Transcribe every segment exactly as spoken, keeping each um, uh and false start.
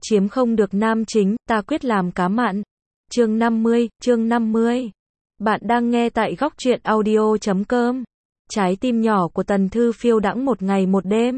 chiếm không được nam chính, ta quyết làm cá mặn. Chương năm mươi, chương năm mươi. Bạn đang nghe tại góc truyện audio chấm com. Trái tim nhỏ của Tần Thư phiêu đãng một ngày một đêm.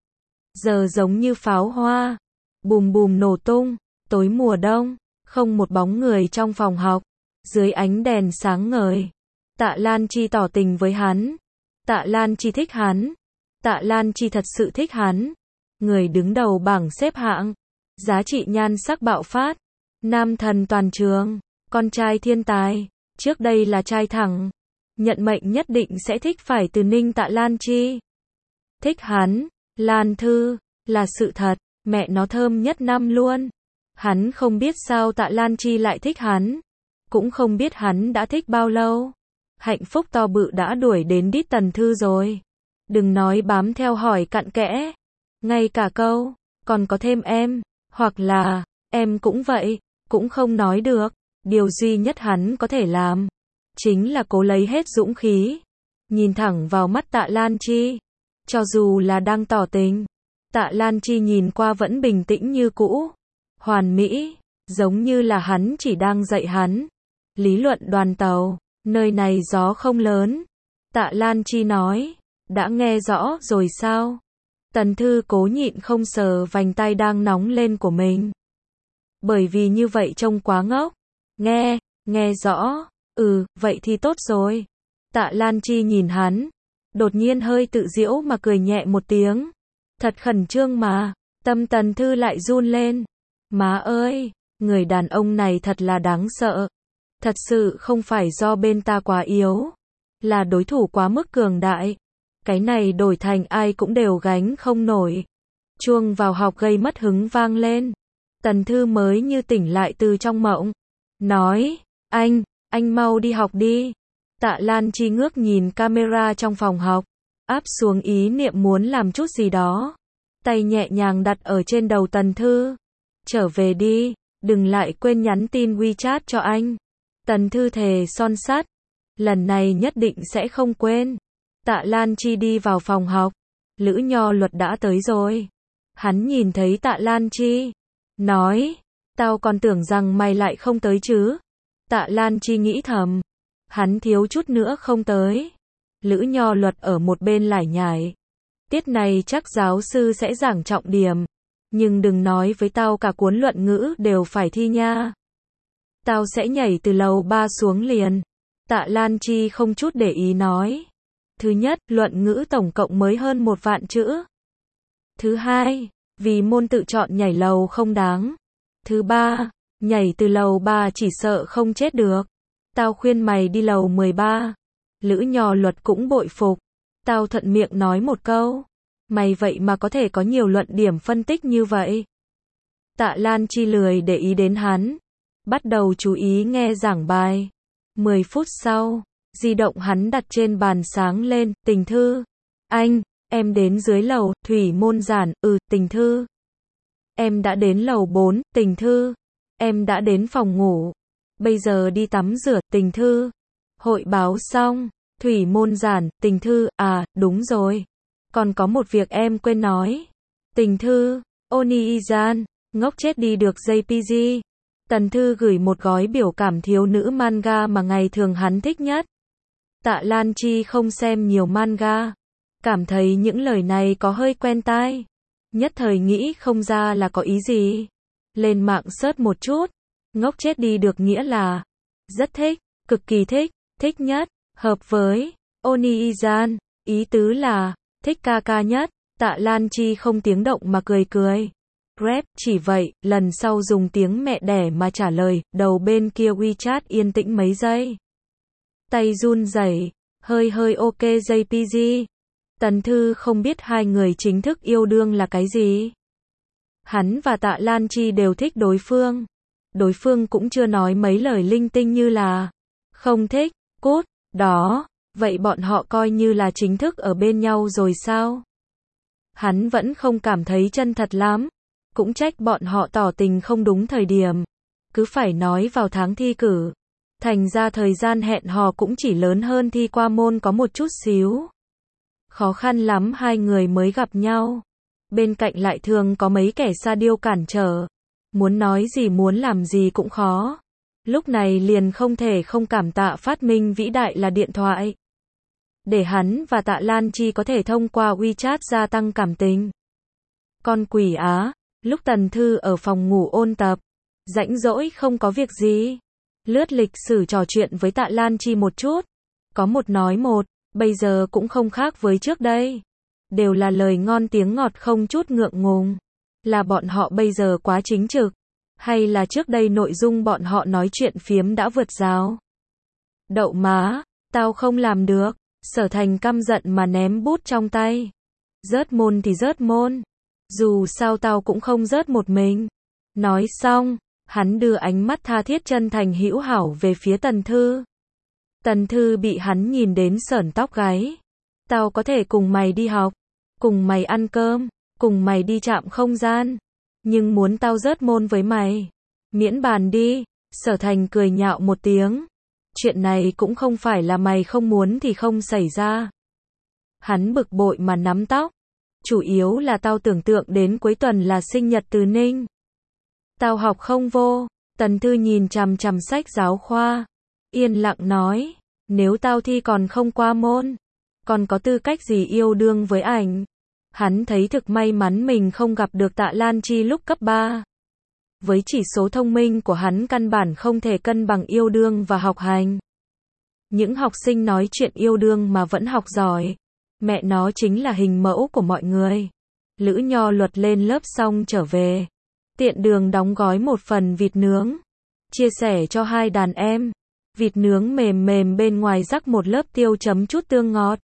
Giờ giống như pháo hoa, bùm bùm nổ tung, tối mùa đông, không một bóng người trong phòng học, dưới ánh đèn sáng ngời. Tạ Lan Chi tỏ tình với hắn. Tạ Lan Chi thích hắn. Tạ Lan Chi thật sự thích hắn. Người đứng đầu bảng xếp hạng, giá trị nhan sắc bạo phát, nam thần toàn trường, con trai thiên tài, trước đây là trai thẳng, nhận mệnh nhất định sẽ thích phải từ Ninh Tạ Lan Chi. Thích hắn, Lan Thư, là sự thật, mẹ nó thơm nhất năm luôn. Hắn không biết sao Tạ Lan Chi lại thích hắn, cũng không biết hắn đã thích bao lâu. Hạnh phúc to bự đã đuổi đến đít Tần Thư rồi. Đừng nói bám theo hỏi cặn kẽ, ngay cả câu, còn có thêm em, hoặc là, em cũng vậy, cũng không nói được. Điều duy nhất hắn có thể làm, chính là cố lấy hết dũng khí, nhìn thẳng vào mắt Tạ Lan Chi. Cho dù là đang tỏ tình, Tạ Lan Chi nhìn qua vẫn bình tĩnh như cũ, hoàn mỹ, giống như là hắn chỉ đang dạy hắn. Lý luận đoàn tàu, nơi này gió không lớn. Tạ Lan Chi nói, đã nghe rõ rồi sao? Tần Thư cố nhịn không sờ vành tay đang nóng lên của mình. Bởi vì như vậy trông quá ngốc. Nghe, nghe rõ. Ừ, vậy thì tốt rồi. Tạ Lan Chi nhìn hắn, đột nhiên hơi tự giễu mà cười nhẹ một tiếng. Thật khẩn trương mà. Tâm Tần Thư lại run lên. Má ơi, người đàn ông này thật là đáng sợ. Thật sự không phải do bên ta quá yếu, là đối thủ quá mức cường đại. Cái này đổi thành ai cũng đều gánh không nổi. Chuông vào học gây mất hứng vang lên. Tần Thư mới như tỉnh lại từ trong mộng. Nói, anh, anh mau đi học đi. Tạ Lan Chi ngước nhìn camera trong phòng học, áp xuống ý niệm muốn làm chút gì đó. Tay nhẹ nhàng đặt ở trên đầu Tần Thư. Trở về đi, đừng lại quên nhắn tin WeChat cho anh. Tần Thư thề son sắt, lần này nhất định sẽ không quên. Tạ Lan Chi đi vào phòng học. Lữ Nho Luật đã tới rồi. Hắn nhìn thấy Tạ Lan Chi, nói, tao còn tưởng rằng mày lại không tới chứ. Tạ Lan Chi nghĩ thầm, hắn thiếu chút nữa không tới. Lữ Nho Luật ở một bên lải nhải, tiết này chắc giáo sư sẽ giảng trọng điểm, nhưng đừng nói với tao cả cuốn luận ngữ đều phải thi nha. Tao sẽ nhảy từ lầu ba xuống liền. Tạ Lan Chi không chút để ý nói. Thứ nhất, luận ngữ tổng cộng mới hơn một vạn chữ. Thứ hai, vì môn tự chọn nhảy lầu không đáng. Thứ ba, nhảy từ lầu ba chỉ sợ không chết được. Tao khuyên mày đi lầu mười ba. Lữ Nho Luật cũng bội phục. Tao thuận miệng nói một câu. Mày vậy mà có thể có nhiều luận điểm phân tích như vậy. Tạ Lan Chi lười để ý đến hắn, bắt đầu chú ý nghe giảng bài. Mười phút sau, di động hắn đặt trên bàn sáng lên. Tình Thư, anh, em đến dưới lầu. Thủy môn giản, ừ. Tình Thư, em đã đến lầu bốn. Tình Thư, em đã đến phòng ngủ, bây giờ đi tắm rửa. Tình Thư, hội báo xong. Thủy môn giản, Tình Thư, à, đúng rồi, còn có một việc em quên nói. Tình Thư, Oni-izan, ngốc chết đi được gi pê giê. Tần Thư gửi một gói biểu cảm thiếu nữ manga mà ngày thường hắn thích nhất. Tạ Lan Chi không xem nhiều manga, cảm thấy những lời này có hơi quen tai, nhất thời nghĩ không ra là có ý gì. Lên mạng search một chút, ngốc chết đi được nghĩa là rất thích, cực kỳ thích, thích nhất, hợp với Oni-izan, ý tứ là thích ca ca nhất. Tạ Lan Chi không tiếng động mà cười cười. Rep, chỉ vậy, lần sau dùng tiếng mẹ đẻ mà trả lời. Đầu bên kia WeChat yên tĩnh mấy giây. Tay run rẩy, hơi hơi ok gi pê giê. Tần Thư không biết hai người chính thức yêu đương là cái gì. Hắn và Tạ Lan Chi đều thích đối phương. Đối phương cũng chưa nói mấy lời linh tinh như là không thích, cút, đó. Vậy bọn họ coi như là chính thức ở bên nhau rồi sao? Hắn vẫn không cảm thấy chân thật lắm. Cũng trách bọn họ tỏ tình không đúng thời điểm, cứ phải nói vào tháng thi cử. Thành ra thời gian hẹn hò cũng chỉ lớn hơn thi qua môn có một chút xíu. Khó khăn lắm hai người mới gặp nhau. Bên cạnh lại thường có mấy kẻ sa điêu cản trở. Muốn nói gì muốn làm gì cũng khó. Lúc này liền không thể không cảm tạ phát minh vĩ đại là điện thoại. Để hắn và Tạ Lan Chi có thể thông qua WeChat gia tăng cảm tình. Con quỷ á, lúc Tần Thư ở phòng ngủ ôn tập, rãnh rỗi không có việc gì, lướt lịch sử trò chuyện với Tạ Lan Chi một chút, có một nói một, bây giờ cũng không khác với trước đây. Đều là lời ngon tiếng ngọt không chút ngượng ngùng. Là bọn họ bây giờ quá chính trực, hay là trước đây nội dung bọn họ nói chuyện phiếm đã vượt rào? Đậu má, tao không làm được. Sở Thành căm giận mà ném bút trong tay. Rớt môn thì rớt môn. Dù sao tao cũng không rớt một mình. Nói xong, hắn đưa ánh mắt tha thiết chân thành hữu hảo về phía Tần Thư. Tần Thư bị hắn nhìn đến sởn tóc gáy. Tao có thể cùng mày đi học, cùng mày ăn cơm, cùng mày đi trạm không gian. Nhưng muốn tao rớt môn với mày, miễn bàn đi. Sở Thành cười nhạo một tiếng. Chuyện này cũng không phải là mày không muốn thì không xảy ra. Hắn bực bội mà nắm tóc. Chủ yếu là tao tưởng tượng đến cuối tuần là sinh nhật Từ Ninh. Tao học không vô. Tần Thư nhìn chằm chằm sách giáo khoa. Yên lặng nói. Nếu tao thi còn không qua môn, còn có tư cách gì yêu đương với ảnh. Hắn thấy thực may mắn mình không gặp được Tạ Lan Chi lúc cấp ba. Với chỉ số thông minh của hắn căn bản không thể cân bằng yêu đương và học hành. Những học sinh nói chuyện yêu đương mà vẫn học giỏi, mẹ nó chính là hình mẫu của mọi người. Lữ Nho Luật lên lớp xong trở về, tiện đường đóng gói một phần vịt nướng, chia sẻ cho hai đàn em. Vịt nướng mềm mềm bên ngoài rắc một lớp tiêu chấm chút tương ngọt.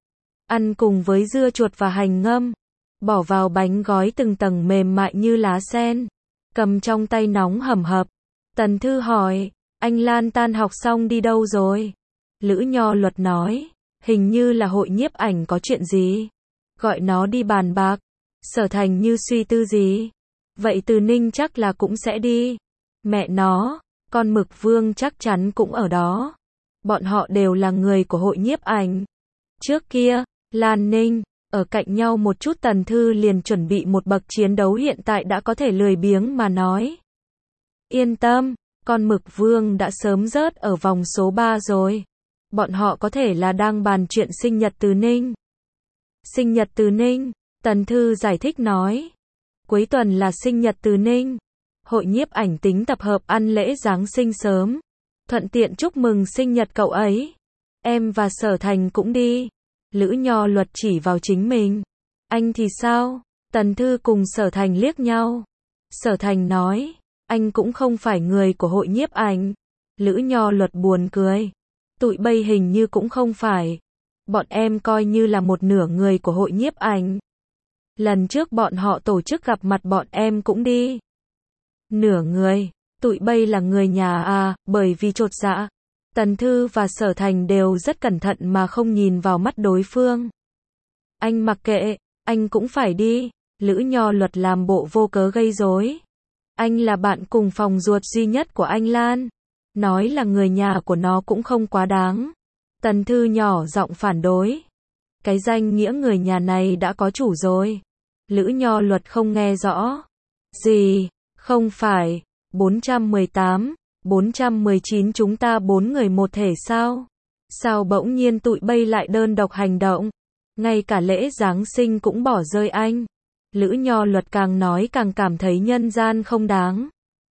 Ăn cùng với dưa chuột và hành ngâm, bỏ vào bánh gói từng tầng mềm mại như lá sen. Cầm trong tay nóng hầm hập. Tần Thư hỏi, anh Lan tan học xong đi đâu rồi? Lữ Nho Luật nói, hình như là hội nhiếp ảnh có chuyện gì. Gọi nó đi bàn bạc. Sở Thành như suy tư gì. Vậy Từ Ninh chắc là cũng sẽ đi. Mẹ nó, con Mực Vương chắc chắn cũng ở đó. Bọn họ đều là người của hội nhiếp ảnh. Trước kia, Lan Ninh, ở cạnh nhau một chút. Tần Thư liền chuẩn bị một bậc chiến đấu hiện tại đã có thể lười biếng mà nói. Yên tâm, con Mực Vương đã sớm rớt ở vòng số ba rồi. Bọn họ có thể là đang bàn chuyện sinh nhật Từ Ninh. Sinh nhật Từ Ninh, Tần Thư giải thích nói. Cuối tuần là sinh nhật Từ Ninh. Hội nhiếp ảnh tính tập hợp ăn lễ Giáng sinh sớm. Thuận tiện chúc mừng sinh nhật cậu ấy. Em và Sở Thành cũng đi. Lữ Nho Luật chỉ vào chính mình. Anh thì sao? Tần Thư cùng Sở Thành liếc nhau. Sở Thành nói, anh cũng không phải người của hội nhiếp ảnh. Lữ Nho Luật buồn cười. Tụi bây hình như cũng không phải. Bọn em coi như là một nửa người của hội nhiếp ảnh. Lần trước bọn họ tổ chức gặp mặt bọn em cũng đi. Nửa người, tụi bây là người nhà à, bởi vì chột dạ. Tần Thư và Sở Thành đều rất cẩn thận mà không nhìn vào mắt đối phương. Anh mặc kệ, anh cũng phải đi. Lữ Nho Luật làm bộ vô cớ gây rối. Anh là bạn cùng phòng ruột duy nhất của anh Lan. Nói là người nhà của nó cũng không quá đáng. Tần Thư nhỏ giọng phản đối. Cái danh nghĩa người nhà này đã có chủ rồi. Lữ Nho Luật không nghe rõ. Gì? Không phải. bốn trăm mười tám, bốn trăm mười chín chúng ta bốn người một thể sao? Sao bỗng nhiên tụi bây lại đơn độc hành động? Ngay cả lễ Giáng sinh cũng bỏ rơi anh. Lữ Nho Luật càng nói càng cảm thấy nhân gian không đáng.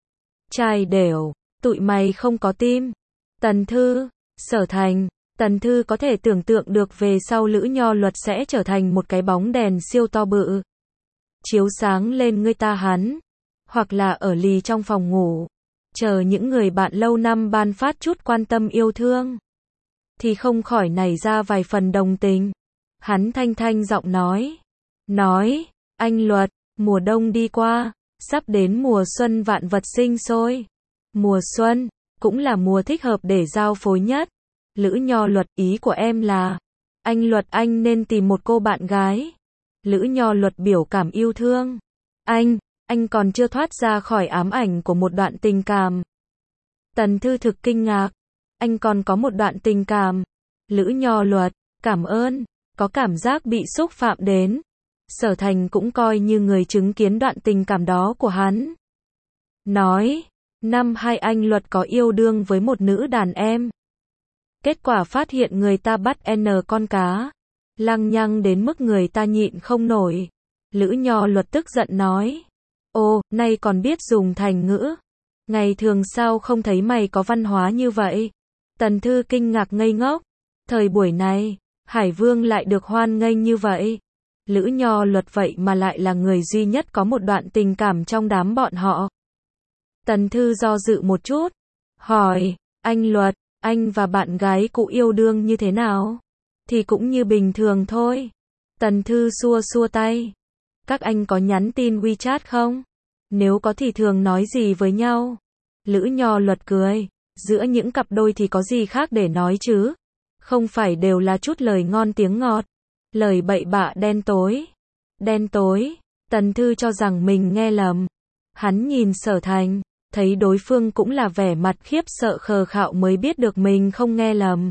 Trai đều, tụi mày không có tim. Tần Thư, Sở Thành, Tần Thư có thể tưởng tượng được về sau Lữ Nho Luật sẽ trở thành một cái bóng đèn siêu to bự. Chiếu sáng lên người ta hắn. Hoặc là ở lì trong phòng ngủ. Chờ những người bạn lâu năm ban phát chút quan tâm yêu thương. Thì không khỏi nảy ra vài phần đồng tình. Hắn thanh thanh giọng nói. Nói, anh Luật, mùa đông đi qua. Sắp đến mùa xuân vạn vật sinh sôi. Mùa xuân, cũng là mùa thích hợp để giao phối nhất. Lữ Nho Luật, ý của em là, anh Luật anh nên tìm một cô bạn gái. Lữ Nho Luật biểu cảm yêu thương. Anh, anh còn chưa thoát ra khỏi ám ảnh của một đoạn tình cảm. Tần Thư thực kinh ngạc. Anh còn có một đoạn tình cảm. Lữ Nho Luật, cảm ơn, có cảm giác bị xúc phạm đến. Sở Thành cũng coi như người chứng kiến đoạn tình cảm đó của hắn. nói, năm hai anh Luật có yêu đương với một nữ đàn em. Kết quả phát hiện người ta bắt N con cá, lăng nhăng đến mức người ta nhịn không nổi. Lữ Nho Luật tức giận nói, ô, nay còn biết dùng thành ngữ. Ngày thường sao không thấy mày có văn hóa như vậy? Tần Thư kinh ngạc ngây ngốc. Thời buổi này, Hải Vương lại được hoan nghênh như vậy. Lữ Nho Luật vậy mà lại là người duy nhất có một đoạn tình cảm trong đám bọn họ. Tần Thư do dự một chút, hỏi, anh Luật, anh và bạn gái cũ yêu đương như thế nào? Thì cũng như bình thường thôi. Tần Thư xua xua tay. Các anh có nhắn tin WeChat không? Nếu có thì thường nói gì với nhau? Lữ Nho Luật cười, giữa những cặp đôi thì có gì khác để nói chứ? Không phải đều là chút lời ngon tiếng ngọt, lời bậy bạ đen tối. Đen tối, Tần Thư cho rằng mình nghe lầm. Hắn nhìn Sở Thành, thấy đối phương cũng là vẻ mặt khiếp sợ khờ khạo mới biết được mình không nghe lầm.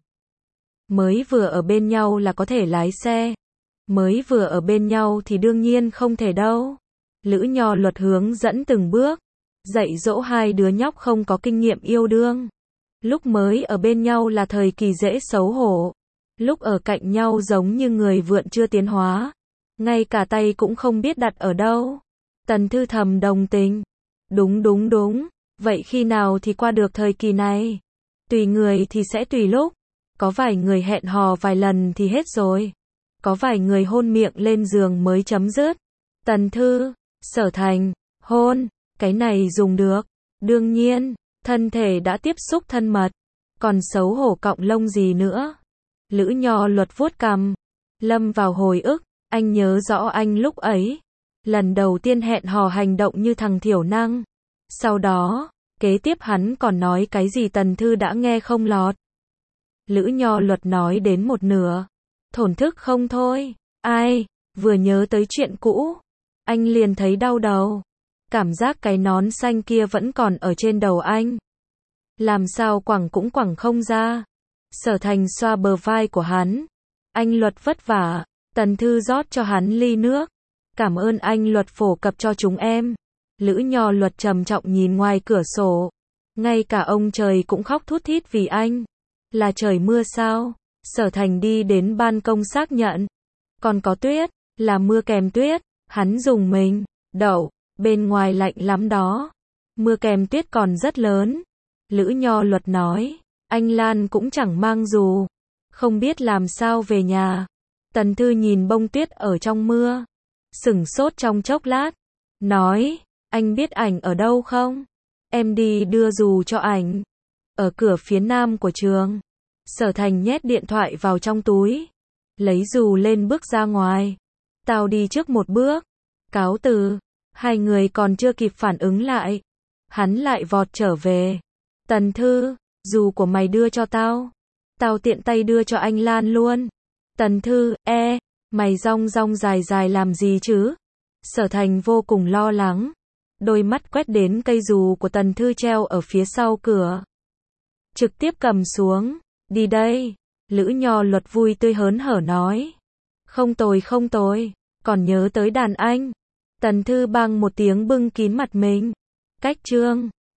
Mới vừa ở bên nhau là có thể lái xe. Mới vừa ở bên nhau thì đương nhiên không thể đâu. Lữ Nho Luật hướng dẫn từng bước, dạy dỗ hai đứa nhóc không có kinh nghiệm yêu đương. Lúc mới ở bên nhau là thời kỳ dễ xấu hổ. Lúc ở cạnh nhau giống như người vượn chưa tiến hóa. Ngay cả tay cũng không biết đặt ở đâu. Tần Thư thầm đồng tình. Đúng đúng đúng. Vậy khi nào thì qua được thời kỳ này? Tùy người thì sẽ tùy lúc. Có vài người hẹn hò vài lần thì hết rồi. Có vài người hôn miệng lên giường mới chấm dứt. Tần Thư, Sở Thành, hôn, cái này dùng được. Đương nhiên, thân thể đã tiếp xúc thân mật. Còn xấu hổ cọng lông gì nữa? Lữ Nho Luật vuốt cằm, lâm vào hồi ức. Anh nhớ rõ anh lúc ấy, lần đầu tiên hẹn hò hành động như thằng thiểu năng. Sau đó, kế tiếp hắn còn nói cái gì Tần Thư đã nghe không lọt. Lữ Nho Luật nói đến một nửa, thổn thức không thôi. Ai, vừa nhớ tới chuyện cũ, anh liền thấy đau đầu. Cảm giác cái nón xanh kia vẫn còn ở trên đầu anh. Làm sao quẳng cũng quẳng không ra. Sở Thành xoa bờ vai của hắn. Anh Luật vất vả. Tần Thư rót cho hắn ly nước. Cảm ơn anh Luật phổ cập cho chúng em. Lữ Nho Luật trầm trọng nhìn ngoài cửa sổ. Ngay cả ông trời cũng khóc thút thít vì anh. Là trời mưa sao? Sở Thành đi đến ban công xác nhận. Còn có tuyết, là mưa kèm tuyết. Hắn dùng mình, đậu, bên ngoài lạnh lắm đó. Mưa kèm tuyết còn rất lớn. Lữ Nho Luật nói, anh Lan cũng chẳng mang dù. Không biết làm sao về nhà. Tần Thư nhìn bông tuyết ở trong mưa. Sửng sốt trong chốc lát. Nói, anh biết ảnh ở đâu không? Em đi đưa dù cho ảnh. Ở cửa phía nam của trường. Sở Thành nhét điện thoại vào trong túi. Lấy dù lên bước ra ngoài. Tao đi trước một bước. Cáo từ. Hai người còn chưa kịp phản ứng lại. Hắn lại vọt trở về. Tần Thư, dù của mày đưa cho tao. Tao tiện tay đưa cho anh Lan luôn. Tần Thư, e, mày rong rong dài dài làm gì chứ? Sở Thành vô cùng lo lắng. Đôi mắt quét đến cây dù của Tần Thư treo ở phía sau cửa. Trực tiếp cầm xuống. Đi đây. Lữ Nho Luật vui tươi hớn hở nói. Không tồi không tồi. Còn nhớ tới đàn anh. Tần Thư bang một tiếng bưng kín mặt mình. Cách chương.